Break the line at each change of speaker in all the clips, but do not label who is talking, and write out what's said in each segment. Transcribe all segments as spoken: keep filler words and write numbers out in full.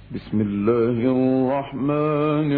بسم الله الرحمن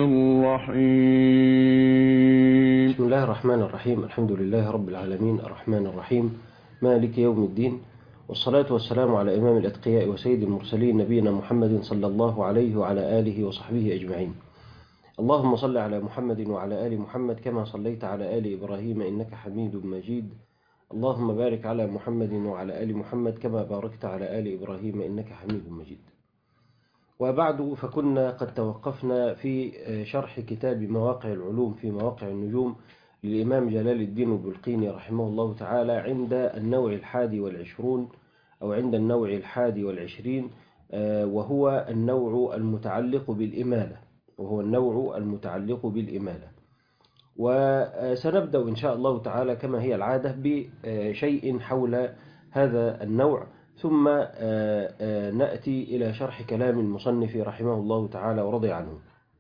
الرحيم.
بسم الله الرحمن الرحيم. الحمد لله رب العالمين الرحمن الرحيم مالك يوم الدين، والصلاة والسلام على إمام الأتقياء وسيد المرسلين نبينا محمد صلى الله عليه وعلى آله وصحبه أجمعين. اللهم صل على محمد وعلى آل محمد كما صليت على آل إبراهيم إنك حميد مجيد. اللهم بارك على محمد وعلى آل محمد كما باركت على آل إبراهيم إنك حميد مجيد. وبعد، فكنا قد توقفنا في شرح كتاب مواقع العلوم في مواقع النجوم للإمام جلال الدين البلقيني رحمه الله تعالى عند النوع الحادي والعشرون أو عند النوع الحادي والعشرين، وهو النوع المتعلق بالإمالة وهو النوع المتعلق بالإمالة. وسنبدأ إن شاء الله تعالى كما هي العادة بشيء حول هذا النوع، ثم نأتي إلى شرح كلام المصنف رحمه الله تعالى ورضي عنه.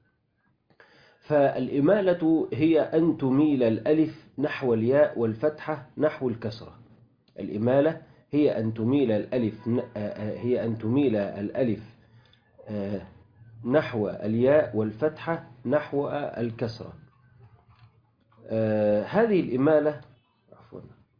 فالإمالة هي أن تميل الألف نحو الياء والفتحة نحو الكسرة. الإمالة هي أن تميل الألف هي أن تميل الألف نحو الياء والفتحة نحو الكسرة. هذه الإمالة عفوا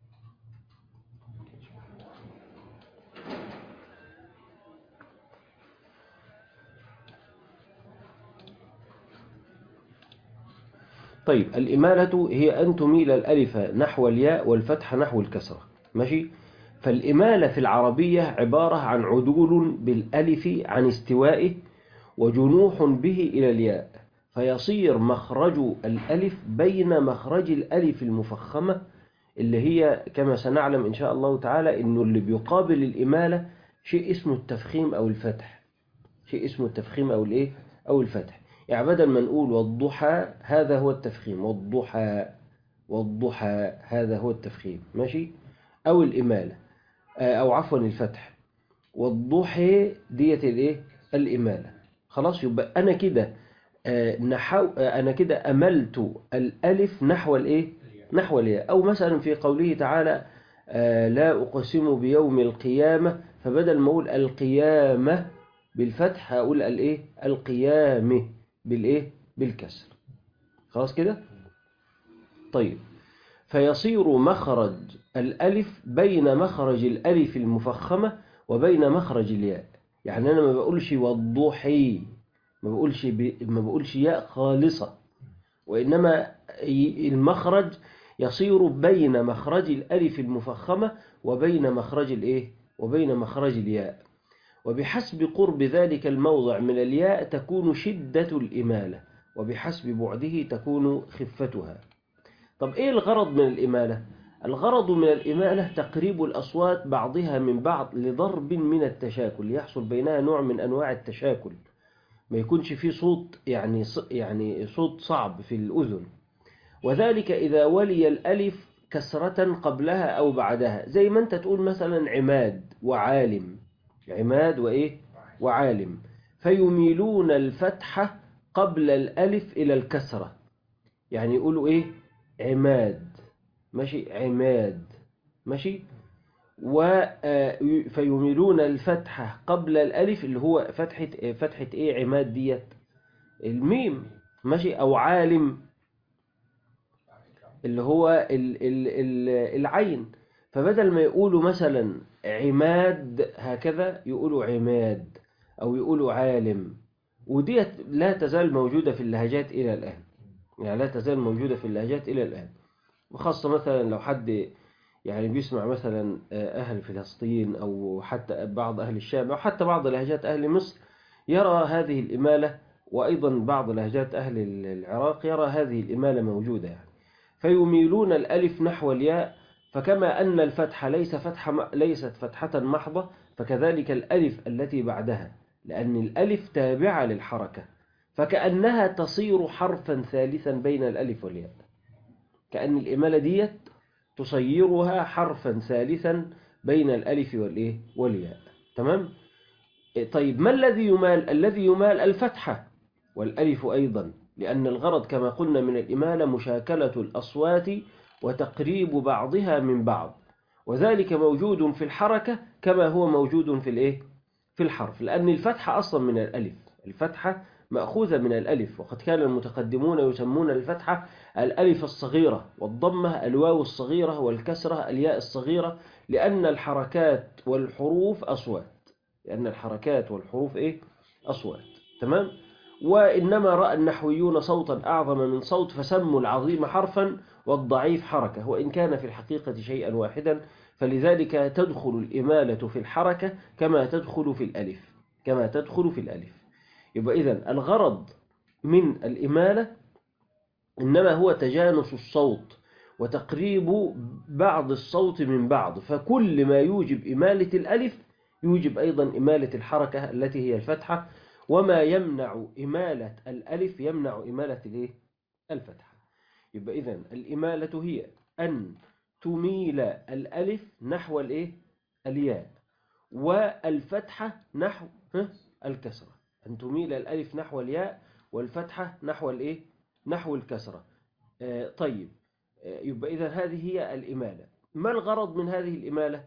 طيب الإمالة هي أن تميل الألف نحو الياء والفتح نحو الكسرة. ماشي. فالإمالة في العربية عبارة عن عدول بالألف عن استوائه وجنوح به إلى الياء، فيصير مخرج الألف بين مخرج الألف المفخمة اللي هي كما سنعلم إن شاء الله تعالى إنه اللي بيقابل الإمالة شيء اسمه التفخيم أو الفتح شيء اسمه التفخيم أو الإيه أو الفتح. يعني بدل ما نقول والضحى هذا هو التفخيم، والضحى والضحى هذا هو التفخيم. ماشي. أو الإمالة أو عفوا الفتح، والضحى ديت الإيه الإمالة. خلاص، يبقى أنا كده نحو أنا كده أملت الألف نحو الإيه نحو الياء. أو مثلا في قوله تعالى لا أقسم بيوم القيامة، فبدل ما أقول القيامة بالفتح هقول الإيه القيامة بالإيه بالكسر. خلاص كده. طيب، فيصير مخرج الألف بين مخرج الألف المفخمة وبين مخرج الياء. يعني أنا ما بقولش والضحي، ما بقولش ب... ما بقولش ياء خالصة، وإنما المخرج يصير بين مخرج الألف المفخمة وبين مخرج الإيه وبين مخرج الياء. وبحسب قرب ذلك الموضع من الياء تكون شدة الإمالة، وبحسب بعده تكون خفتها. طب إيه الغرض من الإمالة؟ الغرض من الإمالة تقريب الأصوات بعضها من بعض لضرب من التشاكل، يحصل بينها نوع من أنواع التشاكل، ما يكونش فيه صوت يعني يعني صوت صعب في الأذن. وذلك إذا ولي الألف كسرة قبلها أو بعدها، زي ما أنت تقول مثلا عماد وعالم، عماد وإيه وعالم، فيميلون الفتحة قبل الألف إلى الكسرة، يعني يقولوا إيه عماد. ماشي. عماد. ماشي. و فيميلون الفتحة قبل الألف اللي هو فتحة فتحة إيه عماد ديت الميم. ماشي. أو عالم اللي هو ال ال ال العين، فبدل ما يقولوا مثلا عماد هكذا يقولوا عماد أو يقولوا عالم. وديت لا تزال موجودة في اللهجات إلى الآن، يعني لا تزال موجودة في اللهجات إلى الآن. وخاصة مثلا لو حد يعني بيسمع مثلا أهل فلسطين أو حتى بعض أهل الشام أو حتى بعض لهجات أهل مصر يرى هذه الإمالة، وأيضا بعض لهجات أهل العراق يرى هذه الإمالة موجودة. يعني فيميلون الألف نحو الياء، فكما أن الفتحة ليس فتحة ليست فتحة محضة، فكذلك الألف التي بعدها، لأن الألف تابعة للحركة، فكأنها تصير حرفا ثالثا بين الألف والياء، كأن الإمالة ديت تصيرها حرفا ثالثا بين الألف والإيه والياء. تمام. طيب، ما الذي يمال؟ الذي يمال الفتحة والألف أيضا، لأن الغرض كما قلنا من الإمالة مشاكلة الأصوات وتقريب بعضها من بعض، وذلك موجود في الحركة كما هو موجود في الإيه في الحرف، لأن الفتحة أصلا من الألف الفتحة مأخوذة من الألف، وقد كان المتقدمون يسمون الفتحة الألف الصغيرة، والضمة الواو الصغيرة، والكسرة الياء الصغيرة، لأن الحركات والحروف أصوات، لأن الحركات والحروف إيه؟ أصوات. تمام؟ وإنما رأى النحويون صوتا أعظم من صوت فسموا العظيم حرفا والضعيف حركة، وإن كان في الحقيقة شيئا واحدا، فلذلك تدخل الإمالة في الحركة كما تدخل في الألف، كما تدخل في الألف. يبقى إذن الغرض من الإمالة إنما هو تجانس الصوت وتقريب بعض الصوت من بعض، فكل ما يوجب إمالة الألف يوجب أيضا إمالة الحركة التي هي الفتحة، وما يمنع إمالة الألف يمنع إمالة الإيه؟ الفتحة. يبقى إذن الإمالة هي أن تميل الألف نحو الإيه؟ الياء، والفتحة نحو الكسرة. أن تميل الألف نحو الياء والفتحة نحو الإيه؟ نحو الكسرة. آه طيب، آه يبقى إذن هذه هي الإمالة. ما الغرض من هذه الإمالة؟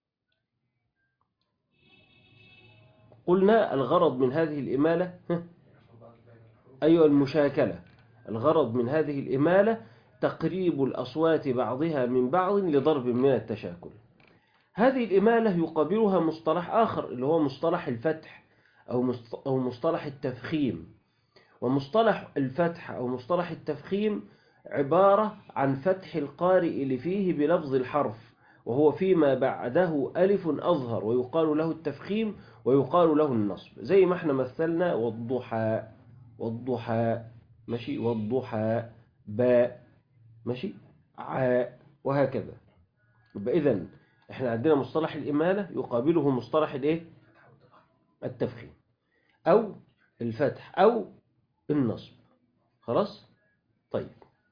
قلنا الغرض من هذه الإمالة أيوة المشاكلة. الغرض من هذه الإمالة تقريب الأصوات بعضها من بعض لضرب من التشاكل. هذه الإمالة يقابلها مصطلح آخر اللي هو مصطلح الفتح أو مصطلح التفخيم. ومصطلح الفتح أو مصطلح التفخيم عبارة عن فتح القارئ اللي فيه بلفظ الحرف، وهو فيما بعده ألف أظهر، ويقال له التفخيم ويقال له النصب، زي ما احنا مثلنا والضحى، والضحى ماشي، والضحى باء ماشي، عاء، وهكذا. يبقى إذن احنا عندنا مصطلح الإمالة يقابله مصطلح الايه؟ التفخيم أو الفتح أو النصب. خلاص؟ طيب،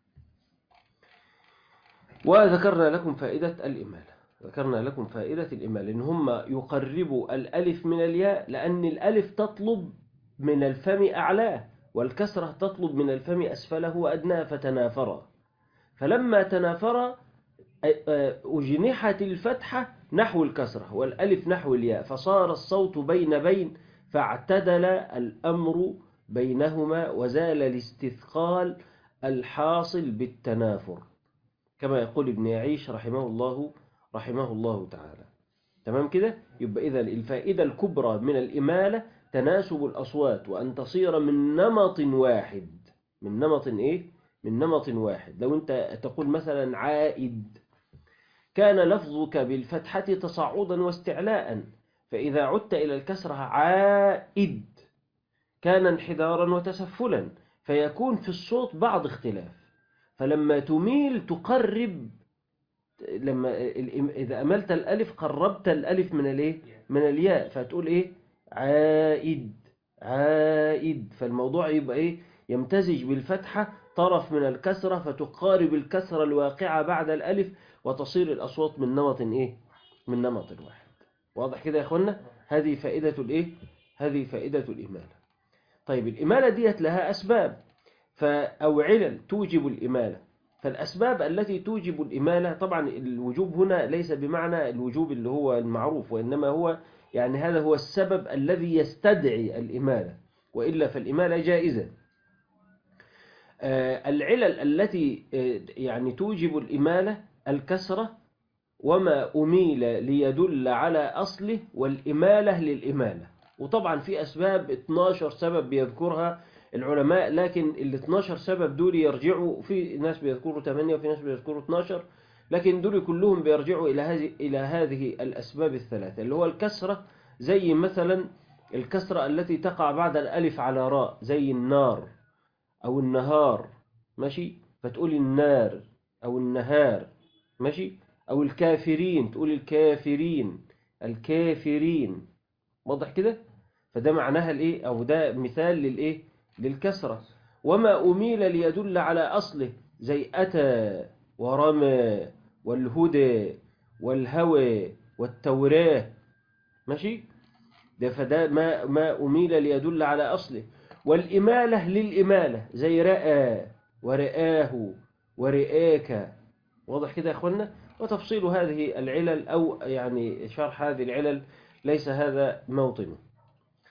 وذكرنا لكم فائدة الإمالة. ذكرنا لكم فائدة الإمالة إن هم يقربوا الألف من الياء، لأن الألف تطلب من الفم أعلاه، والكسرة تطلب من الفم أسفله وأدناه، فتنافرا. فلما تنافرا أجنحت الفتحة نحو الكسرة والألف نحو الياء، فصار الصوت بين بين، فاعتدل الأمر بينهما، وزال الاستثقال الحاصل بالتنافر، كما يقول ابن يعيش رحمه الله رحمه الله تعالى. تمام كده؟ يبقى إذا الفائدة الكبرى من الإمالة تناسب الأصوات، وأن تصير من نمط واحد. من نمط إيه؟ من نمط واحد. لو أنت تقول مثلا عائد، كان لفظك بالفتحة تصاعدا واستعلاء، فإذا عدت إلى الكسرة عائد كان انحدارا وتسفلا، فيكون في الصوت بعض اختلاف. فلما تميل تقرب، لما إذا أملت الألف قربت الألف من الايه؟ من الياء، فتقول إيه؟ عائد، عائد. فالموضوع يبقى إيه؟ يمتزج بالفتحة طرف من الكسرة، فتقارب الكسرة الواقعة بعد الألف، وتصير الأصوات من نمط إيه؟ من نمط واحد. واضح كده يا أخوانا؟ هذه فائدة الإيه؟ هذه فائدة الإمالة. طيب، الإمالة ديت لها أسباب أو علل توجب الإمالة. فالأسباب التي توجب الإمالة، طبعا الوجوب هنا ليس بمعنى الوجوب اللي هو المعروف، وإنما هو يعني هذا هو السبب الذي يستدعي الإمالة، وإلا فالإمالة جائزة. العلل التي يعني توجب الإمالة الكسرة، وما أميل ليدل على أصله، والإمالة للإمالة. وطبعا في أسباب اثناشر سبب بيذكرها العلماء، لكن ال اثناشر سبب دول يرجعوا، في ناس بيذكروا ثمانية وفي ناس بيذكروا اثناشر، لكن دول كلهم بيرجعوا إلى هذه إلى هذه الأسباب الثلاثة، اللي هو الكسرة، زي مثلا الكسرة التي تقع بعد الألف على راء، زي النار أو النهار ماشي، فتقول النار أو النهار ماشي، أو الكافرين تقول الكافرين، الكافرين. واضح كده؟ فده معناها الإيه؟ أو ده مثال للإيه؟ للكسرة. وما أميل ليدل على أصله، زي أتى ورمى والهدى والهوى والتوراة ماشي، ده فده ما ما أميل ليدل على أصله. والإمالة للإمالة، زي رأى ورآه ورآك. واضح كده يا أخوانا؟ وتفصيل هذه العلل أو يعني شرح هذه العلل ليس هذا موطنه.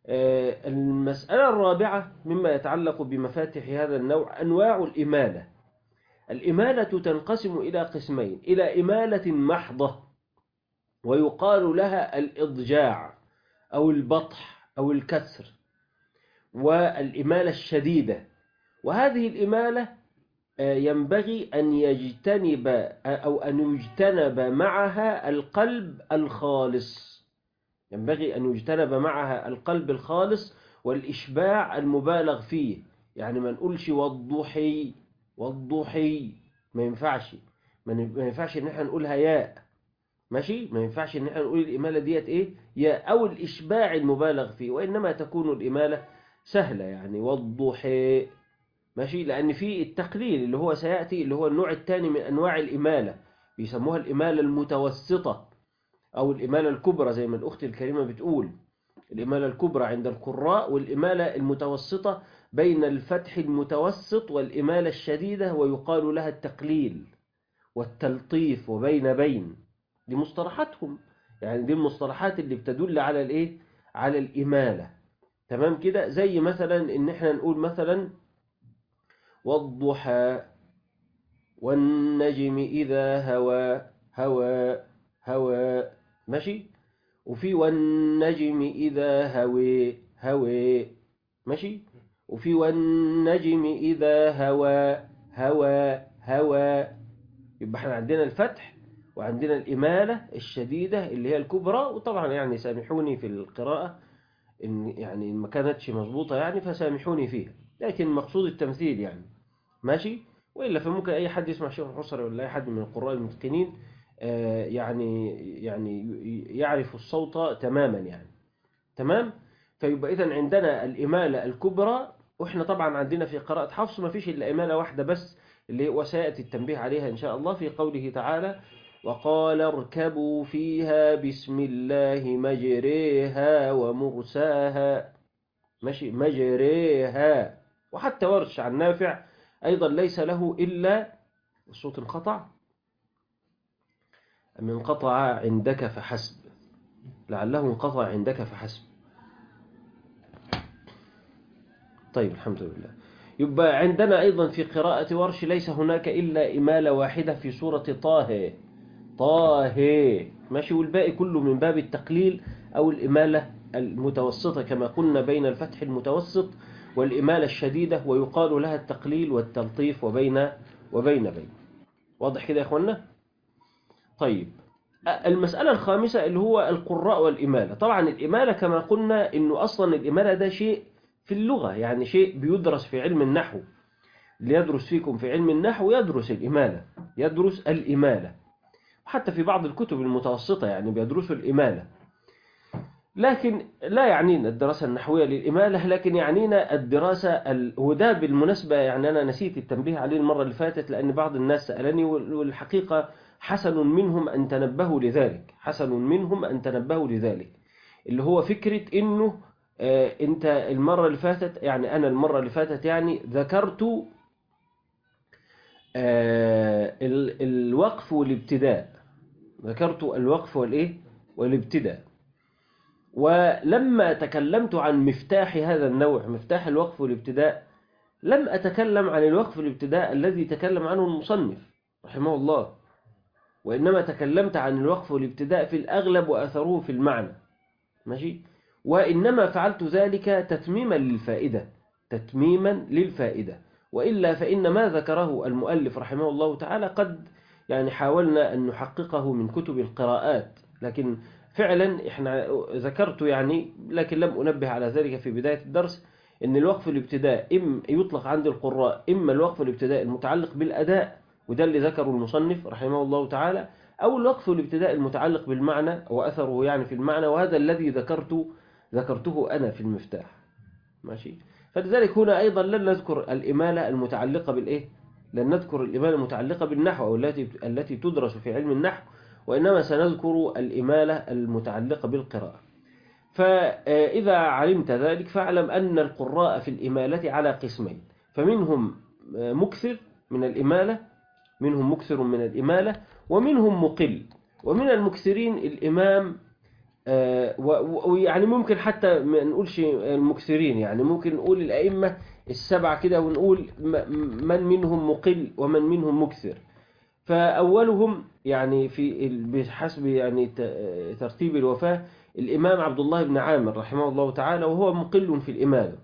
المسألة الرابعة مما يتعلق بمفاتح هذا النوع أنواع الإمالة. الإمالة تنقسم إلى قسمين: إلى إمالة محضة ويقال لها الإضجاع أو البطح أو الكسر، والإمالة الشديدة. وهذه الإمالة ينبغي أن يجتنب أو أن يجتنب معها القلب الخالص، ينبغي أن يجتنب معها القلب الخالص والإشباع المبالغ فيه. يعني ما نقولش والضحي والضحي، ما ينفعش، ما ينفعش إن احنا نقولها ياء، ماشي، ما ينفعش إن احنا نقول الإمالة ديت إيه ياء أو الإشباع المبالغ فيه، وإنما تكون الإمالة سهلة، يعني والضحي، ماشي، لأن في التقليل اللي هو سيأتي اللي هو النوع الثاني من أنواع الإمالة، بيسموها الإمالة المتوسطة أو الإمالة الكبرى، زي ما الأخت الكريمة بتقول، الإمالة الكبرى عند القراء، والإمالة المتوسطة بين الفتح المتوسط والإمالة الشديدة، ويقال لها التقليل والتلطيف وبين بين. دي مصطلحاتهم، يعني دي المصطلحات اللي بتدل على الإيه؟ على الإمالة. تمام كده؟ زي مثلا إن إحنا نقول مثلا والضحى والنجم إذا هوى هوى هوى، ماشي، وفي والنجم إذا هوي هوي، ماشي، وفي والنجم إذا هوى هوى هوى. يبقى احنا عندنا الفتح وعندنا الإمالة الشديدة اللي هي الكبرى. وطبعا يعني سامحوني في القراءة إن يعني ما كانتش مظبوطة يعني، فسامحوني فيها، لكن مقصود التمثيل يعني، ماشي. وإلا فممكن أي حد يسمع شيخ الحصري ولا أي حد من القراء المتقنين يعني يعني يعرف الصوت تماما يعني، تمام. فيبقى إذن عندنا الإمالة الكبرى، وإحنا طبعا عندنا في قراءة حفص ما فيش إلا إمالة واحدة بس، اللي وسيأتي التنبيه عليها إن شاء الله في قوله تعالى وقال اركبوا فيها بسم الله مجريها ومرساها، ماشي، مجريها. وحتى ورش عن نافع أيضا ليس له إلا الصوت انقطع أم انقطع عندك فحسب، لعله انقطع عندك فحسب. طيب الحمد لله. يبقى عندنا أيضا في قراءة ورش ليس هناك إلا إمالة واحدة في سورة طه، طه، ماشي، والباقي كله من باب التقليل أو الإمالة المتوسطة كما قلنا بين الفتح المتوسط والإمالة الشديدة، ويقال لها التقليل والتلطيف وبين وبين بين. واضح كده يا أخوانا؟ طيب المسألة الخامسة اللي هو القراء والإمالة. طبعا الإمالة كما قلنا إنه أصلا الإمالة ده شيء في اللغة، يعني شيء بيدرس في علم النحو. ليدرس فيكم في علم النحو يدرس الإمالة، يدرس الإمالة، وحتى في بعض الكتب المتوسطة يعني بيدرسوا الإمالة. لكن لا يعنينا الدراسة النحوية للإمالة، لكن يعنينا الدراسة ال... وده بالمناسبة يعني أنا نسيت التنبيه عليه المرة اللي فاتت، لأن بعض الناس سألني، والحقيقة حسن منهم أن تنبهوا لذلك، حسن منهم أن تنبهوا لذلك، اللي هو فكرة إنه آه أنت المرة اللي فاتت، يعني أنا المرة اللي فاتت يعني ذكرت آه ال... الوقف والابتداء، ذكرت الوقف والإيه والابتداء. ولما تكلمت عن مفتاح هذا النوع، مفتاح الوقف والابتداء، لم أتكلم عن الوقف والابتداء الذي تكلم عنه المصنف رحمه الله، وإنما تكلمت عن الوقف والابتداء في الأغلب وأثره في المعنى، ماشي. وإنما فعلت ذلك تتميما للفائدة، تتميما للفائدة، وإلا فإن ما ذكره المؤلف رحمه الله تعالى قد يعني حاولنا أن نحققه من كتب القراءات، لكن فعلا إحنا ذكرت يعني، لكن لم أنبه على ذلك في بداية الدرس، إن الوقف الابتداء إما يطلق عند القراء إما الوقف الابتداء المتعلق بالأداء، وده اللي ذكره المصنف رحمه الله تعالى، أو الوقف الابتداء المتعلق بالمعنى وأثره يعني في المعنى، وهذا الذي ذكرت ذكرته أنا في المفتاح، ماشي. فلذلك هنا أيضا لن نذكر الإمالة المتعلقة بالإيه؟ لن نذكر الإمالة المتعلقة بالنحو أو التي التي تدرس في علم النحو، وإنما سنذكر الإمالة المتعلقة بالقراءة. فإذا علمت ذلك فاعلم أن القراء في الإمالة على قسمين، فمنهم مكثر من الإمالة، منهم مكثر من الإمالة، ومنهم مقل. ومن المكثرين الإمام ويعني ممكن حتى ما نقولش المكثرين، يعني ممكن نقول الأئمة السبعة كده، ونقول من منهم مقل ومن منهم مكثر. فأولهم يعني في بحسب يعني ترتيب الوفاة الإمام عبد الله بن عامر رحمه الله تعالى، وهو مقل في الإمامة.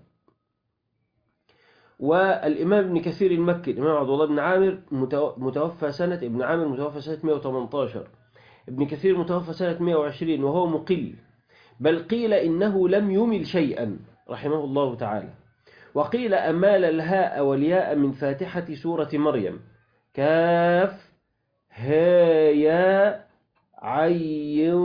والإمام ابن كثير المكي الإمام عبد الله بن عامر متوفى سنة ابن عامر متوفى سنة مئة وثمانية عشر، ابن كثير متوفى سنة مئة وعشرين وهو مقل، بل قيل إنه لم يمل شيئا رحمه الله تعالى. وقيل أمال الهاء والياء من فاتحة سورة مريم، كاف هايا عين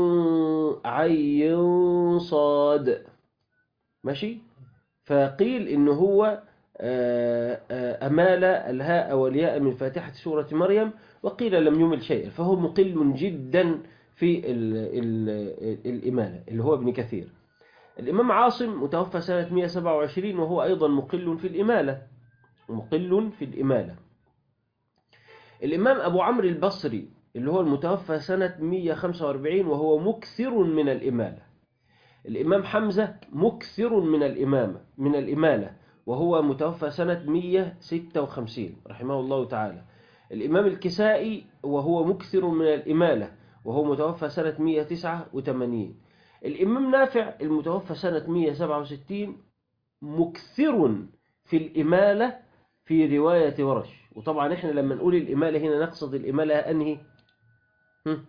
عين صاد، ماشي. فقيل إنه هو أمال الهاء والياء من فاتحة سورة مريم، وقيل لم يمل شيئا، فهو مقل جدا في ال ال الإمالة اللي هو ابن كثير. الإمام عاصم متوفى سنة مئة وسبعة وعشرين وهو أيضا مقل في الإمالة، مقل في الإمالة. الإمام أبو عمرو البصري اللي هو المتوفى سنة مئة وخمسة وأربعين وهو مكثر من الإمالة. الإمام حمزة مكثر من الإمامة من الإمالة وهو متوفى سنة مئة وستة وخمسين رحمه الله تعالى. الإمام الكسائي وهو مكثر من الإمالة وهو متوفى سنة مئة وتسعة وثمانين. الإمام نافع المتوفى سنة مئة وسبعة وستين مكثر في الإمالة في رواية ورش. وطبعا إحنا لما نقول الإمالة هنا نقصد الإمالة أنهي؟ هم؟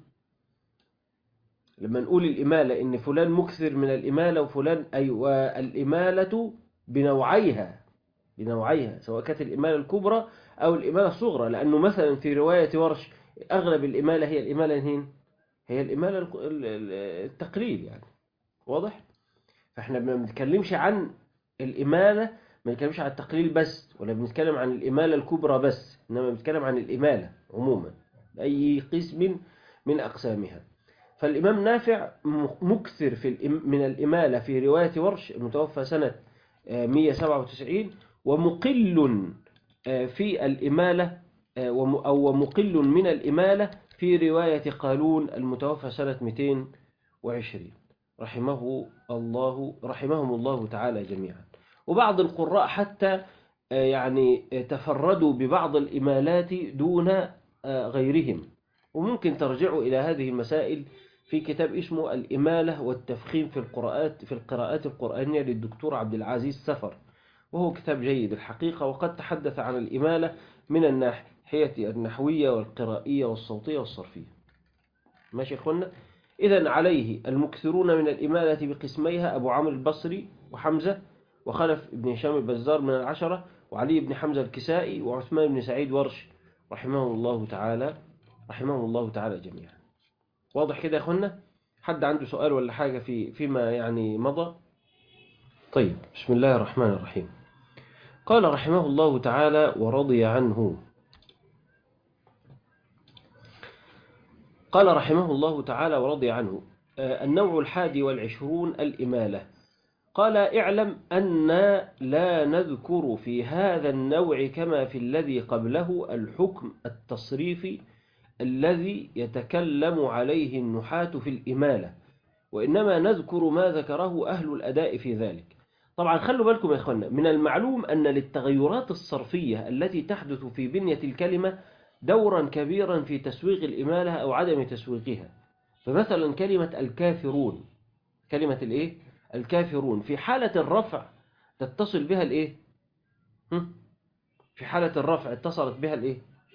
لما نقول الإمالة إن فلان مكثر من الإمالة وفلان، أيوة الإمالة بنوعيها بنوعيها سواء كانت الإمالة الكبرى أو الإمالة الصغرى، لأنه مثلا في رواية ورش أغلب الإمالة هي الإمالة هين هي الإمالة التقليل، يعني واضح. فإحنا ما بنتكلمش عن الإمالة، ما بنتكلمش عن التقليل بس، ولا بنتكلم عن الإمالة الكبرى بس، إنما بنتكلم عن الإمالة عموما أي قسم من أقسامها. فالإمام نافع مكثر في من الإمالة في رواية ورش المتوفى سنة مئة وسبعة وتسعين، ومقل في الإمالة أو مقل من الإمالة في رواية قالون المتوفى سنة مئتين وعشرين رحمه الله رحمهم الله تعالى جميعا. وبعض القراء حتى يعني تفردوا ببعض الإمالات دون غيرهم، وممكن ترجعوا إلى هذه المسائل في كتاب اسمه الإمالة والتفخيم في القراءات في القراءات القرآنية للدكتور عبد العزيز سفر، وهو كتاب جيد الحقيقة، وقد تحدث عن الإمالة من الناحية النحوية والقرائية والصوتية والصرفية. ماشي يا اخوانا. إذن عليه المكثرون من الإمالة بقسميها أبو عمرو البصري وحمزة وخلف بن هشام البزار من العشرة، وعلي بن حمزة الكسائي وعثمان بن سعيد ورش رحمهم الله تعالى رحمهم الله تعالى جميعا. واضح كده يا اخوانا؟ حد عنده سؤال ولا حاجة في فيما يعني مضى؟ طيب، بسم الله الرحمن الرحيم. قال رحمه الله تعالى ورضي عنه. قال رحمه الله تعالى ورضي عنه: النوع الحادي والعشرون الإمالة. قال: اعلم أن لا نذكر في هذا النوع كما في الذي قبله الحكم التصريفي الذي يتكلم عليه النحاة في الإمالة، وإنما نذكر ما ذكره أهل الأداء في ذلك. طبعا خلوا بالكم يا إخوانا، من المعلوم أن للتغيرات الصرفية التي تحدث في بنية الكلمة دورا كبيرا في تسويغ الإمالة أو عدم تسويغها. فمثلا كلمة الكافرون، كلمة الإيه؟ الكافرون في حالة الرفع تتصل بها الإيه؟ في حالة الرفع اتصلت بها الإيه؟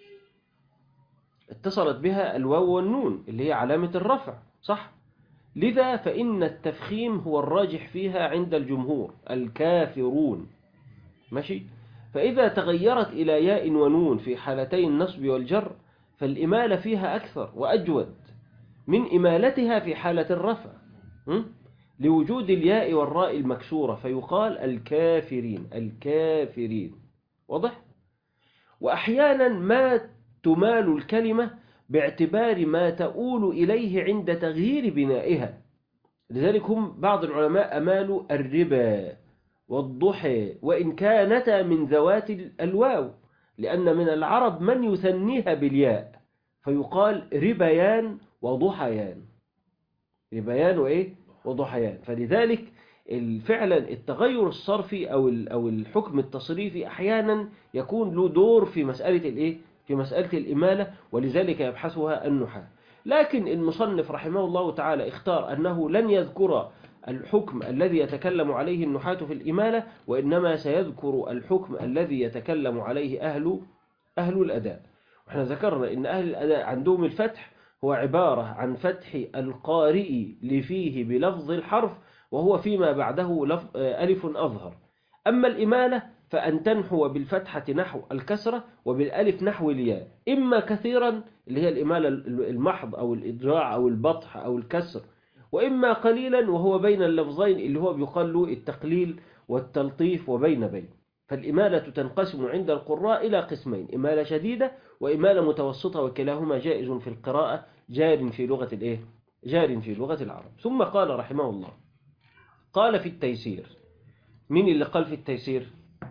اتصلت بها الواو والنون اللي هي علامة الرفع، صح؟ لذا فإن التفخيم هو الراجح فيها عند الجمهور، الكافرون، ماشي؟ فإذا تغيرت إلى ياء ونون في حالتي النصب والجر فالإمالة فيها أكثر وأجود من إمالتها في حالة الرفع، لوجود الياء والراء المكسورة، فيقال الكافرين الكافرين. واضح؟ وأحيانا ما تمال الكلمة باعتبار ما تؤول إليه عند تغيير بنائها، لذلك هم بعض العلماء أمالوا الربا والضحى وإن كانتا من ذوات الواو، لأن من العرب من يثنيها بالياء فيقال ربيان وضحيان، ربيان وإيه وضحيان. فلذلك فعلا التغير الصرفي أو أو الحكم التصريفي أحيانا يكون له دور في مسألة الإيه؟ في مسألة الإمالة، ولذلك يبحثها النحاة. لكن المصنف رحمه الله تعالى اختار أنه لن يذكر الحكم الذي يتكلم عليه النحاة في الإمالة، وإنما سيذكر الحكم الذي يتكلم عليه أهل أهل الأداء. وإحنا ذكرنا إن أهل الأداء عندهم الفتح هو عبارة عن فتح القارئ لفيه بلفظ الحرف، وهو فيما بعده لفظ ألف أظهر. أما الإمالة فأن تنحو بالفتحة نحو الكسرة وبالألف نحو الياء، إما كثيرا اللي هي الإمالة المحض أو الإضراع أو البطح أو الكسر، وإما قليلا وهو بين اللفظين اللي هو بيقال له التقليل والتلطيف وبين بين. فالإمالة تنقسم عند القراء إلى قسمين: إمالة شديدة وإمالة متوسطة، وكلاهما جائز في القراءة جار في لغة الإيه؟ جار في لغة العرب. ثم قال رحمه الله، قال في التيسير. مين اللي قال في التيسير؟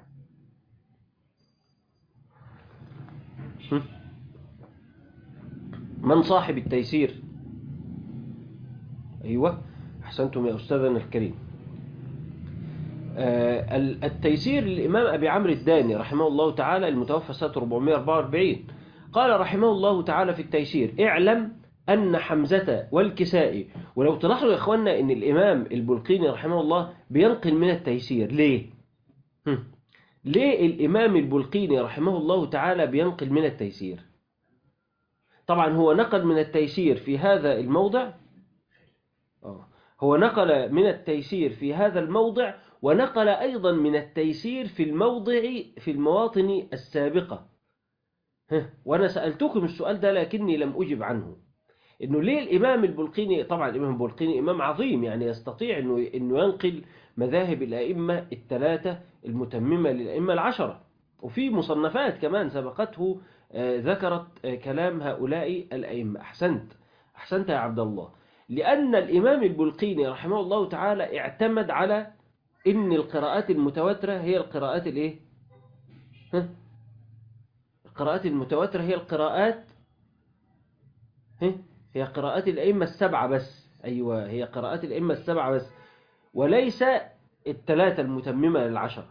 من صاحب التيسير؟ أيوة، أحسنتم يا أستاذنا الكريم. آه التيسير للإمام أبي عمرو الداني رحمه الله تعالى المتوفى سنة أربعمائة وأربعة وأربعين. قال رحمه الله تعالى في التيسير: اعلم أن حمزة والكسائي. ولو تلاحظوا يا إخواننا أن الإمام البلقيني رحمه الله بينقل من التيسير. ليه؟ هم. ليه الإمام البلقيني رحمه الله تعالى بينقل من التيسير؟ طبعا هو نقل من التيسير في هذا الموضع آه. هو نقل من التيسير في هذا الموضع، ونقل أيضا من التيسير في الموضع في المواطن السابقة. وأنا سألتكم السؤال ده لكني لم أجب عنه، إنه ليه الإمام البلقيني، طبعا الإمام البلقيني إمام عظيم يعني يستطيع إنه إنه ينقل مذاهب الأئمة الثلاثة المتممة للأئمة العشرة، وفي مصنفات كمان سبقته ذكرت كلام هؤلاء الأئمة. أحسنت أحسنت يا عبد الله. لأن الإمام البلقيني رحمه الله تعالى اعتمد على إن القراءات المتواترة هي القراءات الإيه؟ ها؟ القراءات المتواترة هي القراءات ها؟ هي قراءات الأئمة السبعة بس. أيوة، هي قراءات الأئمة السبعة بس، وليس الثلاثة المتممة للعشرة.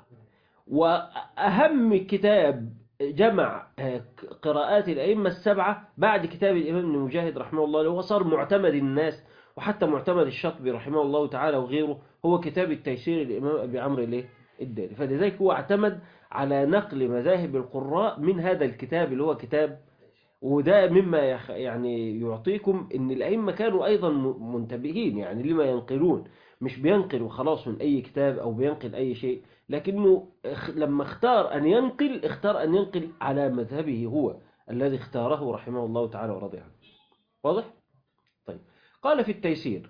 وأهم كتاب جمع قراءات الأئمة السبعة بعد كتاب الإمام ابن مجاهد رحمه الله، هو صار معتمد الناس وحتى معتمد الشاطبي رحمه الله تعالى وغيره، هو كتاب التيسير للإمام أبي عمرو الداني. فلذلك هو اعتمد على نقل مذاهب القراء من هذا الكتاب اللي هو كتاب. وده مما يعني يعطيكم ان الأئمة كانوا أيضا منتبهين يعني لما ينقلون، مش بينقلوا خلاص من أي كتاب أو بينقل أي شيء، لكنه لما اختار أن ينقل اختار أن ينقل على مذهبه هو الذي اختاره رحمه الله تعالى ورضي عنه. واضح؟ طيب، قال في التيسير: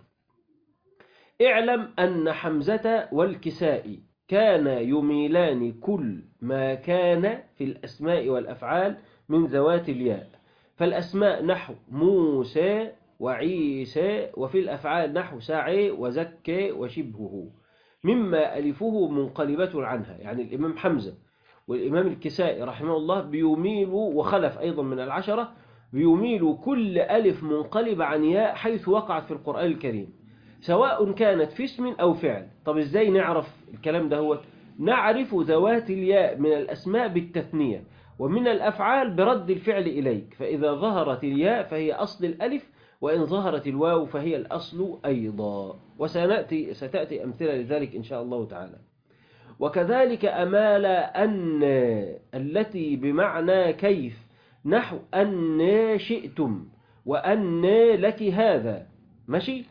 اعلم أن حمزة والكسائي كان يميلان كل ما كان في الأسماء والأفعال من ذوات الياء، فالأسماء نحو موسى وعيسى، وفي الأفعال نحو سعي وزكى وشبهه، مما ألفه منقلبة عنها. يعني الإمام حمزة والإمام الكسائي رحمه الله بيميلوا، وخلف أيضا من العشرة، بيميلوا كل ألف منقلب عن ياء حيث وقعت في القرآن الكريم، سواء كانت في اسم أو فعل. طب إزاي نعرف الكلام ده؟ هو نعرف ذوات الياء من الأسماء بالتثنية، ومن الأفعال برد الفعل إليك، فإذا ظهرت الياء فهي أصل الألف، وإن ظهرت الواو فهي الأصل أيضا. وسنأتي ستأتي أمثلة لذلك إن شاء الله تعالى. وكذلك أمال أن التي بمعنى كيف، نحو أن شئتم وأن لك هذا. ماشي؟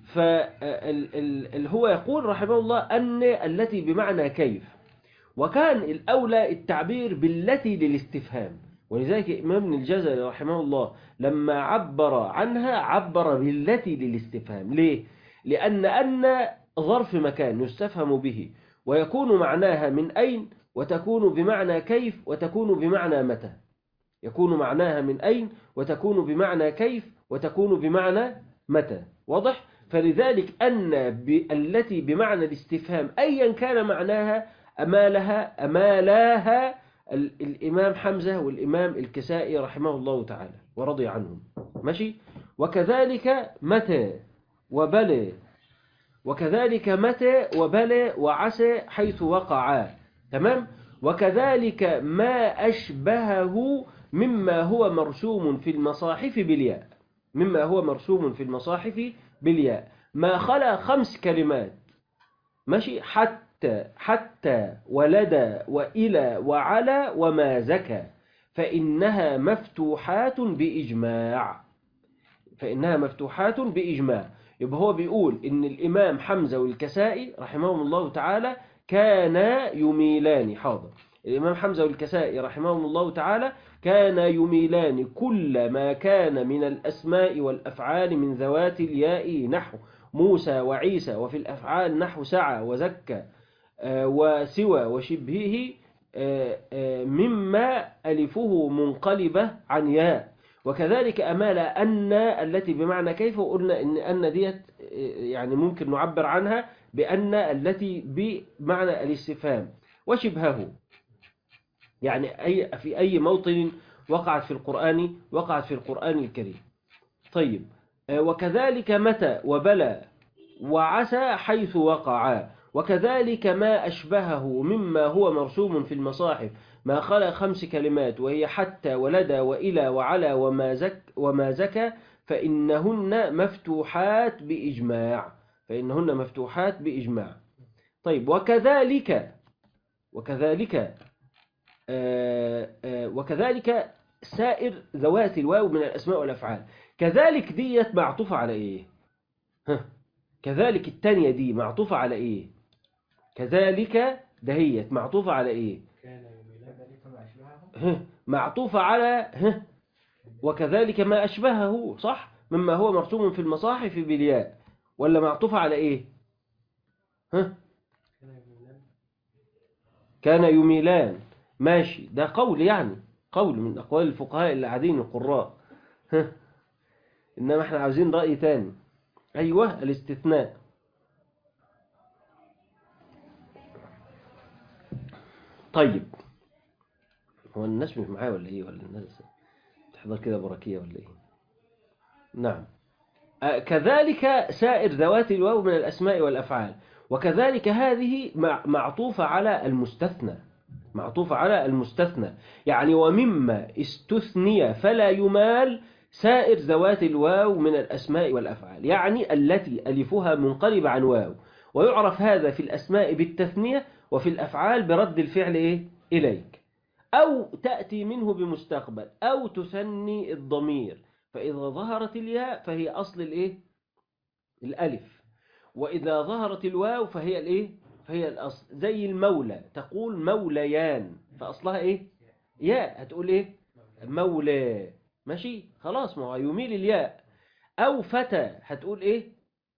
فهو يقول رحمه الله أن التي بمعنى كيف، وكان الأولى التعبير بالتي للاستفهام، ولذلك إمام ابن الجزري رحمه الله لما عبر عنها عبر بالتي للاستفهام. ليه؟ لأن أن ظرف مكان يستفهم به، ويكون معناها من أين، وتكون بمعنى كيف، وتكون بمعنى متى. يكون معناها من أين، وتكون بمعنى كيف، وتكون بمعنى متى. واضح؟ فلذلك أن التي بمعنى الاستفهام أيا كان معناها أمالها أمالاها الإمام حمزة والإمام الكسائي رحمه الله تعالى ورضي عنهم. ماشي؟ وكذلك متى وبلى وكذلك متى وبلى وعسى حيث وقعا. تمام. وكذلك ما أشبهه مما هو مرسوم في المصاحف بالياء، مما هو مرسوم في المصاحف بالياء ما خلا خمس كلمات. ماشي. حتى حتى ولد وإلى وعلى وما زكى فإنها مفتوحات بإجماع، فإنها مفتوحات بإجماع. يبقى هو بيقول إن الإمام حمزة والكسائي رحمهم الله تعالى كان يميلان. حاضر. الإمام حمزة والكسائي رحمهم الله تعالى كان يميلان كل ما كان من الأسماء والأفعال من ذوات الياء نحو موسى وعيسى، وفي الأفعال نحو سعى وزكى وسوى وشبهه مما ألفه منقلبة عن ياء. وكذلك أمال أن التي بمعنى كيف، وقلنا إن أن ديت يعني ممكن نعبر عنها بأن التي بمعنى الاستفهام، وشبهه يعني أي في أي موطن وقعت في القرآن وقعت في القرآن الكريم. طيب. وكذلك متى وبلى وعسى حيث وقعا. وكذلك ما أشبهه مما هو مرسوم في المصاحف ما خلا خمس كلمات، وهي حتى ولد وإلى وعلى وما زك وما زكى فإنهن مفتوحات بإجماع، فإنهن مفتوحات بإجماع. طيب. وكذلك وكذلك آآ آآ وكذلك سائر ذوات الواو من الأسماء والأفعال. كذلك ديت معطوفة على إيه؟ ها. كذلك التانية دي معطوفة على إيه؟ كذلك دهيت معطوفة على إيه؟ ها. معطوفة على ها. وكذلك ما أشبهه، صح، مما هو مرسوم في المصاحف بالياء، ولا معطوفة على إيه؟ ها. كان يميلان. ماشي. ده قول، يعني قول من أقوال الفقهاء اللي قاعدين القراء. ها. إنما احنا عاوزين رأي تاني. أيوة. الاستثناء. طيب. هو الناس مش معايا ولا ايه، ولا الناس تحضر كده بركية ولا ايه؟ نعم. آه كذلك سائر ذوات الواو من الأسماء والأفعال. وكذلك هذه معطوفة على المستثنى، معطوفة على المستثنى، يعني ومما استثني فلا يمال سائر ذوات الواو من الأسماء والأفعال، يعني التي ألفها منقلب عن واو. ويعرف هذا في الأسماء بالتثنية، وفي الأفعال برد الفعل إيه؟ إليك، أو تأتي منه بمستقبل، أو تثني الضمير. فإذا ظهرت الياء فهي أصل الإيه؟ الألف، وإذا ظهرت الواو فهي الإيه؟ فهي الأصل. زي المولى، تقول موليان فأصلها إيه؟ ياء، هتقول إيه؟ مولى. ماشي. خلاص، ما هو يميل الياء. أو فتى، هتقول إيه؟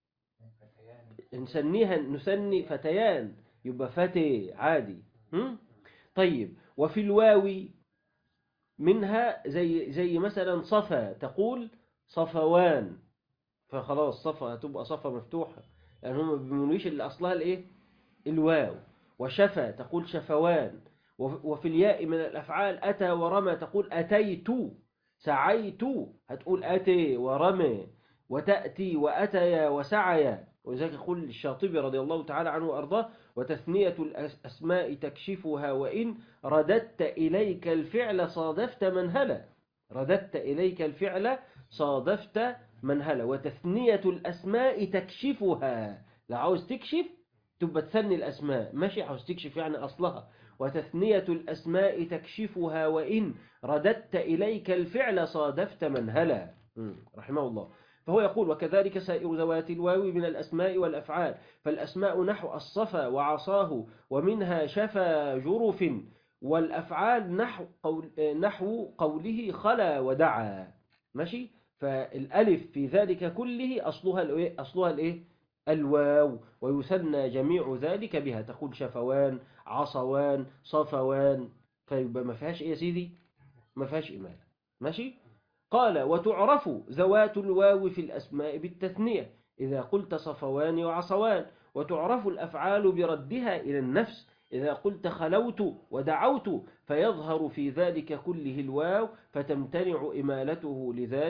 نسنيها نسني فتيان، يبقى فتى عادي. هم؟ طيب. وفي الواو منها زي زي مثلا صفا، تقول صفوان، فخلاص صفا هتبقى صفا مفتوحة، لأن هم ما بيمنوش اللي أصلها الإيه؟ الواو. وشفا تقول شفوان. وفي الياء من الأفعال أتى ورمى، تقول أتيت. سعيت هتقول أتي ورمى. وتأتي وأتيا وسعيا. وذلك يقول الشاطبي رضي الله تعالى عنه وأرضاه: وتثنية الأسماء تكشفها وإن رددت إليك الفعل صادفت منهلا. رددت إليك الفعل صادفت منهلا. وتثنية الأسماء تكشفها، لو عاوز تكشف تبقى تثني الأسماء. ماشي. عاوز تكشف يعني أصلها. وتثنية الأسماء تكشفها وإن رددت إليك الفعل صادفت منهلا. رحمه الله. فهو يقول: وكذلك سائر ذوات الواو من الأسماء والأفعال. فالأسماء نحو الصفا وعصاه، ومنها شفا جرف. والأفعال نحو, قول نحو قوله خلا ودعا. ماشي. فالألف في ذلك كله أصلها الإيه؟ أصلها الإيه؟ الواو. ويثنى جميع ذلك بها، تقول شفوان، عصوان، صفوان. فيبقى ما فيهاش إيه يا سيدي؟ ما فيهاش إمالة. ماشي. قال: وتعرف ذوات الواو في الأسماء بالتثنية إذا قلت صفوان وعصوان. وتعرف الأفعال بردها إلى النفس إذا قلت خلوت ودعوت، فيظهر في ذلك كله الواو فتمتنع إمالته لذلك.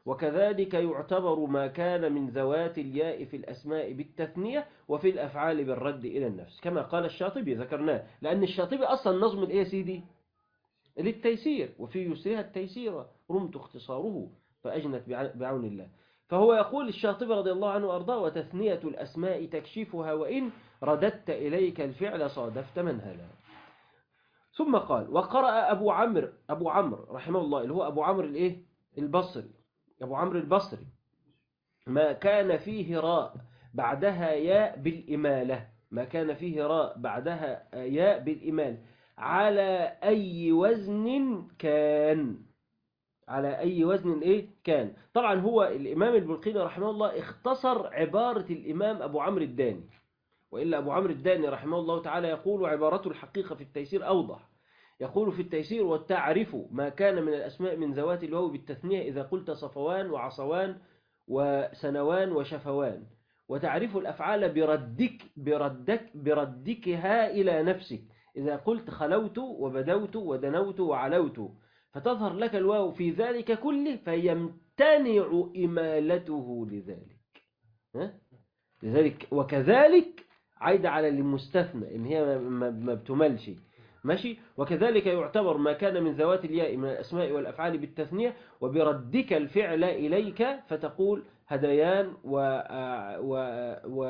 وكذلك يعتبر ما كان من ذوات الياء في الأسماء بالتثنية وفي الأفعال بالرد إلى النفس، كما قال الشاطبي ذكرناه، لأن الشاطبي أصلا نظم الإيه يا سيدي للتيسير، وفي يسرها التيسير رمت اختصاره فأجنت بعون الله. فهو يقول الشاطبي رضي الله عنه وأرضاه: وتثنية الأسماء تكشفها وإن رددت إليك الفعل صادفت منهلا. ثم قال: وقرأ أبو عمرو أبو عمرو رحمه الله، اللي هو أبو عمرو الإيه البصري، أبو عمرو البصري: ما كان فيه راء بعدها ياء بالإمالة، ما كان فيه راء بعدها ياء بالإمالة على أي وزن كان، على أي وزن إيه كان. طبعا هو الإمام البلقيني رحمه الله اختصر عبارة الإمام أبو عمرو الداني، وإلا أبو عمرو الداني رحمه الله تعالى يقول عبارته الحقيقة في التيسير أوضح. يقول في التيسير: والتعرف ما كان من الأسماء من ذوات الواو بالتثنية إذا قلت صفوان وعصوان وسنوان وشفوان، وتعرف الأفعال بردك بردك بردكها إلى نفسك إذا قلت خلوت وبدوت ودنوت وعلوت، فتظهر لك الواو في ذلك كله فيمتنع إمالته لذلك. ها؟ لذلك وكذلك عايد على المستثنى إن هي ما بتملش، ماشي. وكذلك يعتبر ما كان من ذوات الياء من الأسماء والأفعال بالتثنية وبردك الفعل إليك، فتقول هديان و... و... و...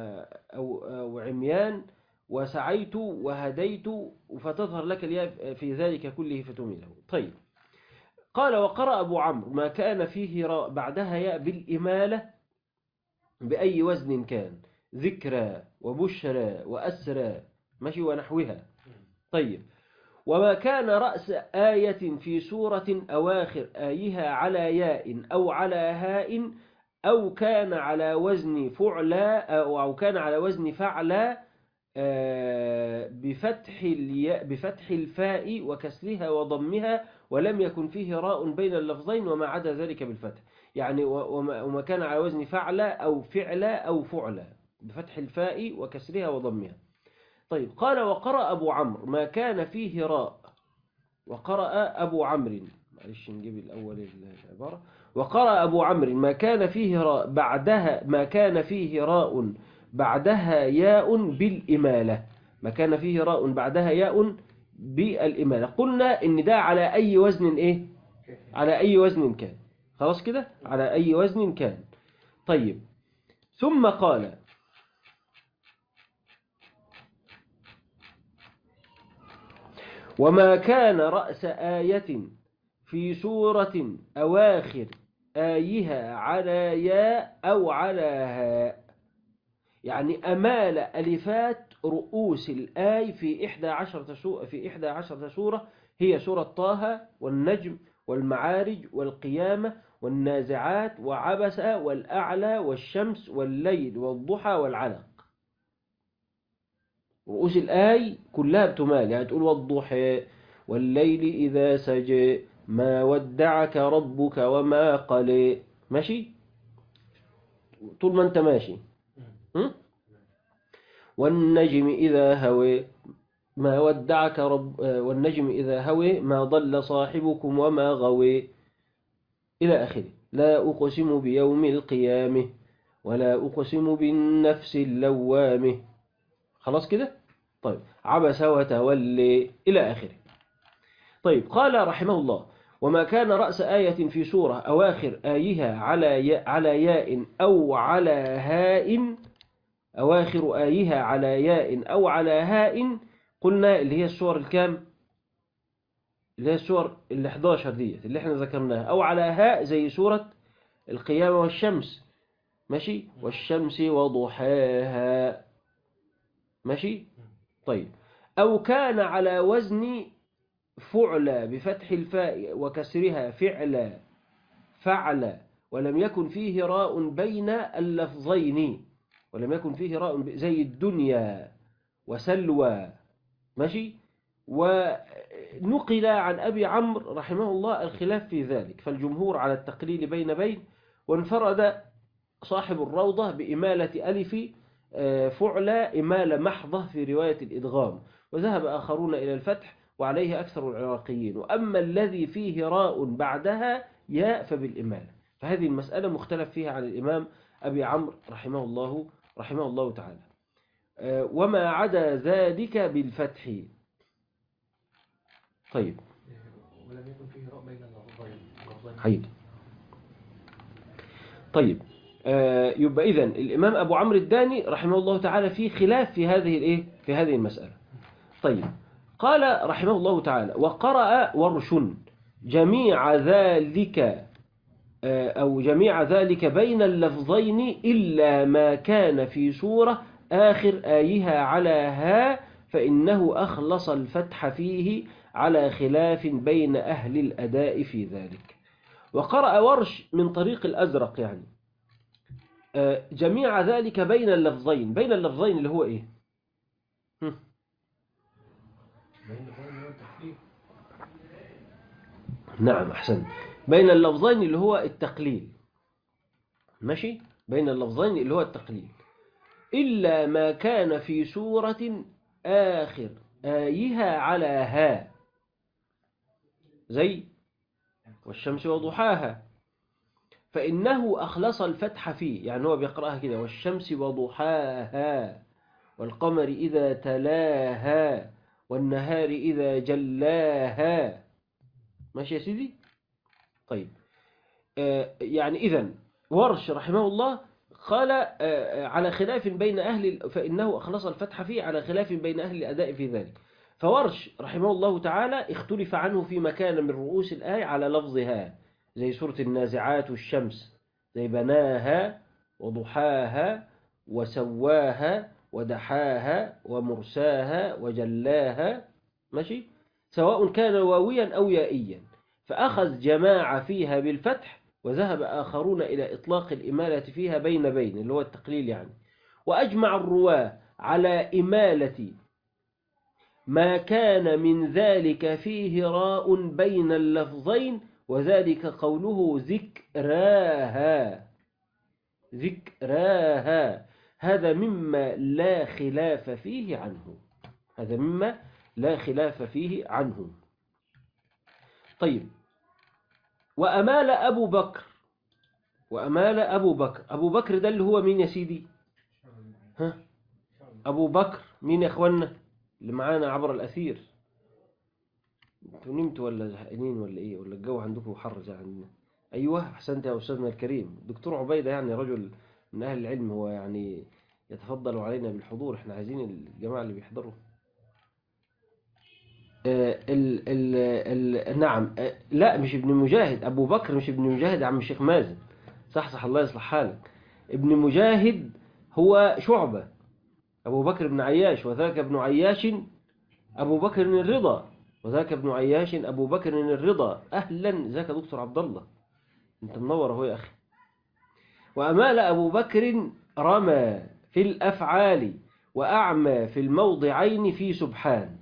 وعميان وسعيت وهديت، فتظهر لك الياء في ذلك كله فتميله. طيب، قال: وقرأ أبو عمرو ما كان فيه راء بعدها ياء بالإمالة بأي وزن كان، ذكرى وبشرى وأسرى، ماشي، ونحوها. طيب، وما كان رأس آية في سورة أواخر آيها على ياء أو على هاء أو كان على وزن فعلا أو كان على وزن فعلا بفتح الياء بفتح الفاء وكسرها وضمها ولم يكن فيه راء بين اللفظين وما عدا ذلك بالفتح، يعني وما كان على وزن فعلا أو فعلا أو فعلا بفتح الفاء وكسرها وضمها. طيب، قال: وقرأ أبو عمرو ما كان فيه راء، وقرأ أبو عمرو، معلش نجيب الأول العبارة، وقرأ أبو عمرو ما كان فيه راء بعدها ما كان فيه راء بعدها ياء بالإمالة، ما كان فيه راء بعدها ياء بالإمالة. قلنا إن ده على أي وزن إيه؟ على أي وزن كان، خلاص كده، على أي وزن كان. طيب، ثم قال: وما كان رأس آية في سورة أواخر آيها على ياء أو على هاء، يعني أمال ألفات رؤوس الآي في إحدى عشرة سورة في إحدى عشرة سورة، هي سورة طه والنجم والمعارج والقيامة والنازعات وعبس والأعلى والشمس والليل والضحى والعلق. رؤوس الآي كلها بتمال، يعني تقول والضحى والليل إذا سجى ما ودعك ربك وما قلى، ماشي طول ما انت ماشي. م? والنجم إذا هوى ما ودعك رب والنجم إذا هوى ما ضل صاحبكم وما غوى إلى آخره. لا أقسم بيوم القيامة ولا أقسم بالنفس اللوامة، خلاص كده. طيب، عبس وتولي إلى آخره. طيب، قال رحمه الله: وما كان رأس آية في سورة أواخر آيها على ياء, على ياء أو على هاء أواخر آيها على ياء أو على هاء، قلنا اللي هي السور الكام؟ اللي هي السور اللي إحدى عشر ديت اللي احنا ذكرناها، أو على هاء زي سورة القيامة والشمس، ماشي، والشمس وضحاها، ماشي. طيب، أو كان على وزن فعل بفتح الفاء وكسرها فعل فعل ولم يكن فيه راء بين اللفظين، ولم يكن فيه راء زي الدنيا وسلوى، ماشي. ونقل عن أبي عمرو رحمه الله الخلاف في ذلك، فالجمهور على التقليل بين بين، وانفرد صاحب الروضة بإمالة ألف فعل إمالة محضة في رواية الإدغام، وذهب آخرون إلى الفتح وعليه أكثر العراقيين. وأما الذي فيه راء بعدها ياء فبالإمالة، فهذه المسألة مختلف فيها عن الإمام أبي عمرو رحمه الله رحمه الله تعالى. وما عدا ذلك بالفتح. طيب
ولم يكن فيه راء بين اللفظين.
طيب طيب آه يبقى إذن الإمام أبو عمرو الداني رحمه الله تعالى في خلاف في هذه الإيه في هذه المسألة. طيب قال رحمه الله تعالى: وقرأ ورش جميع ذلك آه أو جميع ذلك بين اللفظين إلا ما كان في سورة آخر آيها على ها فإنه أخلص الفتح فيه على خلاف بين أهل الأداء في ذلك. وقرأ ورش من طريق الأزرق يعني جميع ذلك بين اللفظين. بين اللفظين اللي هو إيه؟ هم. نعم أحسن. بين اللفظين اللي هو التقليل. ماشي؟ بين اللفظين اللي هو التقليل إلا ما كان في سورة آخر آيها على ها، زي والشمس وضحاها، فإنه أخلص الفتح فيه. يعني هو بيقرأها كده: والشمس وضحاها والقمر إذا تلاها والنهار إذا جلاها. ماشي يا سيدي؟ طيب آه يعني إذن ورش رحمه الله قال آه على خلاف بين أهل، فإنه أخلص الفتح فيه على خلاف بين أهل الأداء في ذلك. فورش رحمه الله تعالى اختلف عنه في مكان من رؤوس الآية على لفظها، زي سورة النازعات والشمس، زي بناها وضحاها وسواها ودحاها ومرساها وجلاها. ماشي؟ سواء كان واويا أو يائيا. فأخذ جماعة فيها بالفتح، وذهب آخرون إلى إطلاق الإمالة فيها بين بين اللي هو التقليل يعني. وأجمع الرواة على إمالة ما كان من ذلك فيه راء بين اللفظين، وذلك قوله ذكراها ذكراها. هذا مما لا خلاف فيه عنه هذا مما لا خلاف فيه عنه. طيب وأمال أبو بكر وأمال أبو بكر أبو بكر ده اللي هو مين يا سيدي؟ ها؟ أبو بكر مين يا أخوانا اللي معانا عبر الأثير؟ انتوا نمتوا ولا زهقانين ولا إيه؟ ولا الجو عندكم حر زي عندنا؟ أيوة أحسنت يا أستاذنا الكريم. دكتور عبيدة يعني رجل من أهل العلم، هو يعني يتفضل علينا بالحضور. إحنا عايزين الجماعة اللي بيحضروا. آه ال ال ال نعم آه لا مش ابن مجاهد. أبو بكر مش ابن مجاهد يا عم الشيخ مازن. صح صح الله يصلح حالك. ابن مجاهد هو شعبة. أبو بكر بن عياش وذاك ابن عياش أبو بكر الرضا وذاك ابن عياش أبو بكر الرضا. أهلا ذاك دكتور عبد الله، أنت منور أهو يا أخي. وأمال أبو بكر رمى في الأفعال وأعمى في الموضعين في سبحان.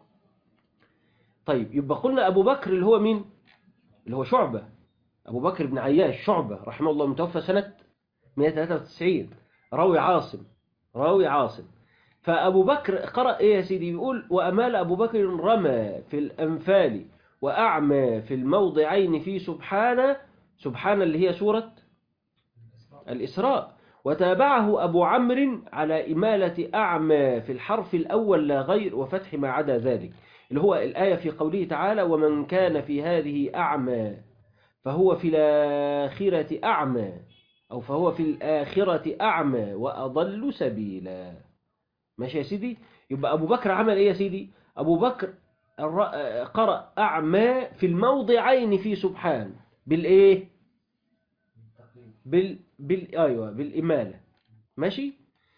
طيب يبقى قلنا أبو بكر اللي هو مين؟ اللي هو شعبة. أبو بكر بن عياش شعبة رحمه الله متوفى سنة مئة وثلاثة وتسعين، راوي عاصم راوي عاصم. فأبو بكر قرأ إيه يا سيدي؟ بيقول وأمال أبو بكر رمى في الأنفال وأعمى في الموضعين في سبحان. سبحان اللي هي سورة الإسراء. وتابعه أبو عمرو على إمالة أعمى في الحرف الأول لا غير وفتح ما عدا ذلك، اللي هو الآية في قوله تعالى ومن كان في هذه أعمى فهو في الآخرة أعمى أو فهو في الآخرة أعمى وأضل سبيلا. ماشي يا سيدي؟ يبقى أبو بكر عمل إيه يا سيدي؟ أبو بكر قرأ أعمى في الموضعين في سبحان بالإيه؟ بال... بال... أيوة بالإمالة. ماشي؟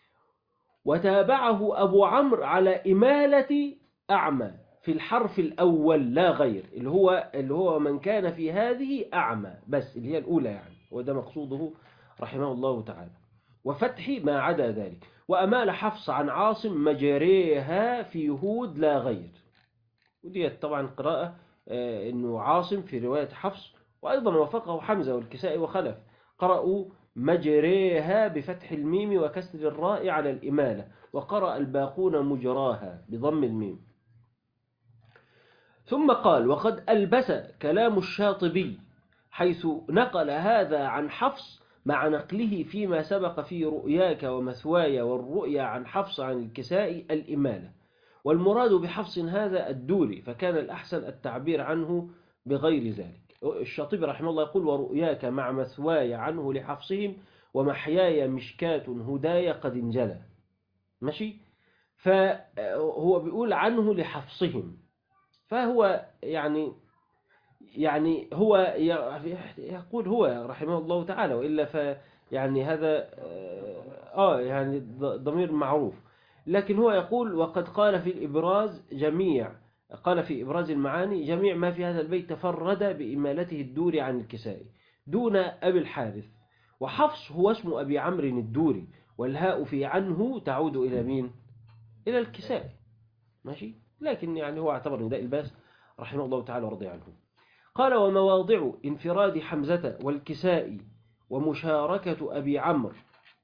وتابعه أبو عمرو على إمالة أعمى في الحرف الأول لا غير، اللي هو اللي هو من كان في هذه أعمى بس، اللي هي الأولى يعني، وده مقصوده رحمه الله تعالى. وفتح ما عدا ذلك. وأمال حفص عن عاصم مجريها في هود لا غير. ودي طبعا قراءة آه إنه عاصم في رواية حفص، وأيضا وافقه حمزة والكسائي وخلف، قرأوا مجريها بفتح الميم وكسر الراء على الإمالة، وقرأ الباقون مجراها بضم الميم. ثم قال وقد ألبس كلام الشاطبي حيث نقل هذا عن حفص مع نقله فيما سبق في رؤياك ومثواي، والرؤيا عن حفص عن الكسائي الإمالة. والمراد بحفص هذا الدوري، فكان الأحسن التعبير عنه بغير ذلك. الشاطبي رحمه الله يقول: ورؤياك مع مثواي عنه لحفصهم، ومحياي مشكاة هدايا قد انجلى. ماشي. فهو بيقول عنه لحفصهم، فهو يعني يعني هو يقول هو رحمه الله تعالى، وإلا ف يعني هذا آه يعني ضمير معروف. لكن هو يقول: وقد قال في الإبراز جميع قال في إبراز المعاني جميع ما في هذا البيت تفرد بإمالته الدوري عن الكسائي دون أبي الحارث. وحفص هو اسم أبي عمرو الدوري، والهاء في عنه تعود إلى مين؟ إلى الكسائي. ماشي. لكن يعني هو اعتبر نداء الباس رحمه الله تعالى ورضي عنه. قال: ومواضع انفراد حمزة والكسائي ومشاركة أبي عمرو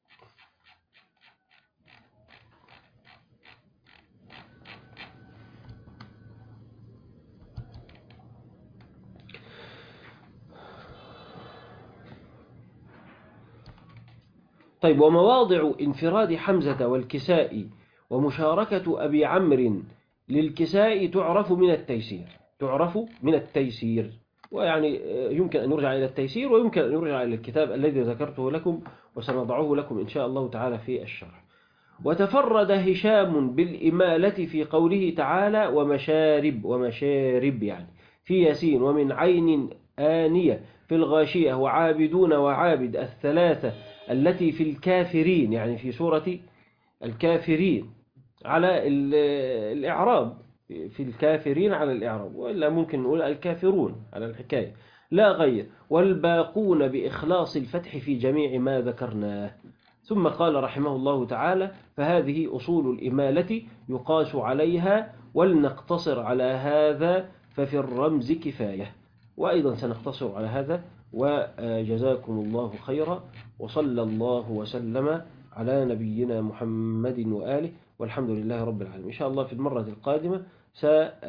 طيب ومواضع انفراد حمزة والكسائي ومشاركة أبي عمرو للكسائي تعرف من التيسير تعرف من التيسير ويعني يمكن أن يرجع إلى التيسير، ويمكن أن يرجع إلى الكتاب الذي ذكرته لكم وسنضعه لكم إن شاء الله تعالى في الشرح. وتفرد هشام بالإمالة في قوله تعالى: ومشارب ومشارب يعني في ياسين، ومن عين آنية في الغاشية، وعابدون وعابد الثلاثة التي في الكافرين يعني في سورة الكافرين على الإعراب، في الكافرين على الإعراب، وإلا ممكن نقول الكافرون على الحكاية لا غير. والباقون بإخلاص الفتح في جميع ما ذكرناه. ثم قال رحمه الله تعالى: فهذه أصول الإمالة يقاس عليها، ولنقتصر على هذا ففي الرمز كفاية. وأيضا سنقتصر على هذا. وجزاكم الله خيرا، وصلى الله وسلم على نبينا محمد وآله، والحمد لله رب العالمين. إن شاء الله في المرة القادمة س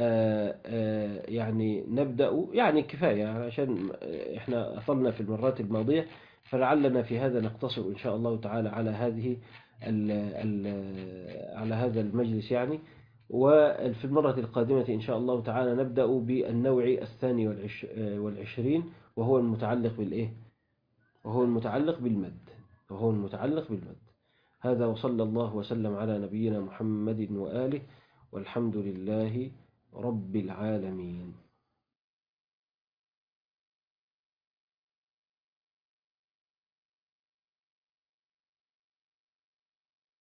يعني نبدأ يعني كفاية عشان إحنا أطلنا في المرات الماضية، فلعلنا في هذا نقتصر إن شاء الله تعالى على هذه ال ال على هذا المجلس يعني. وفي المرة القادمة إن شاء الله تعالى نبدأ بالنوع الثاني والعش والعشرين وهو المتعلق بالإيه؟ وهو المتعلق بالمد وهو المتعلق بالمد. هذا وصلى الله وسلم على نبينا محمد وآله، والحمد لله رب العالمين.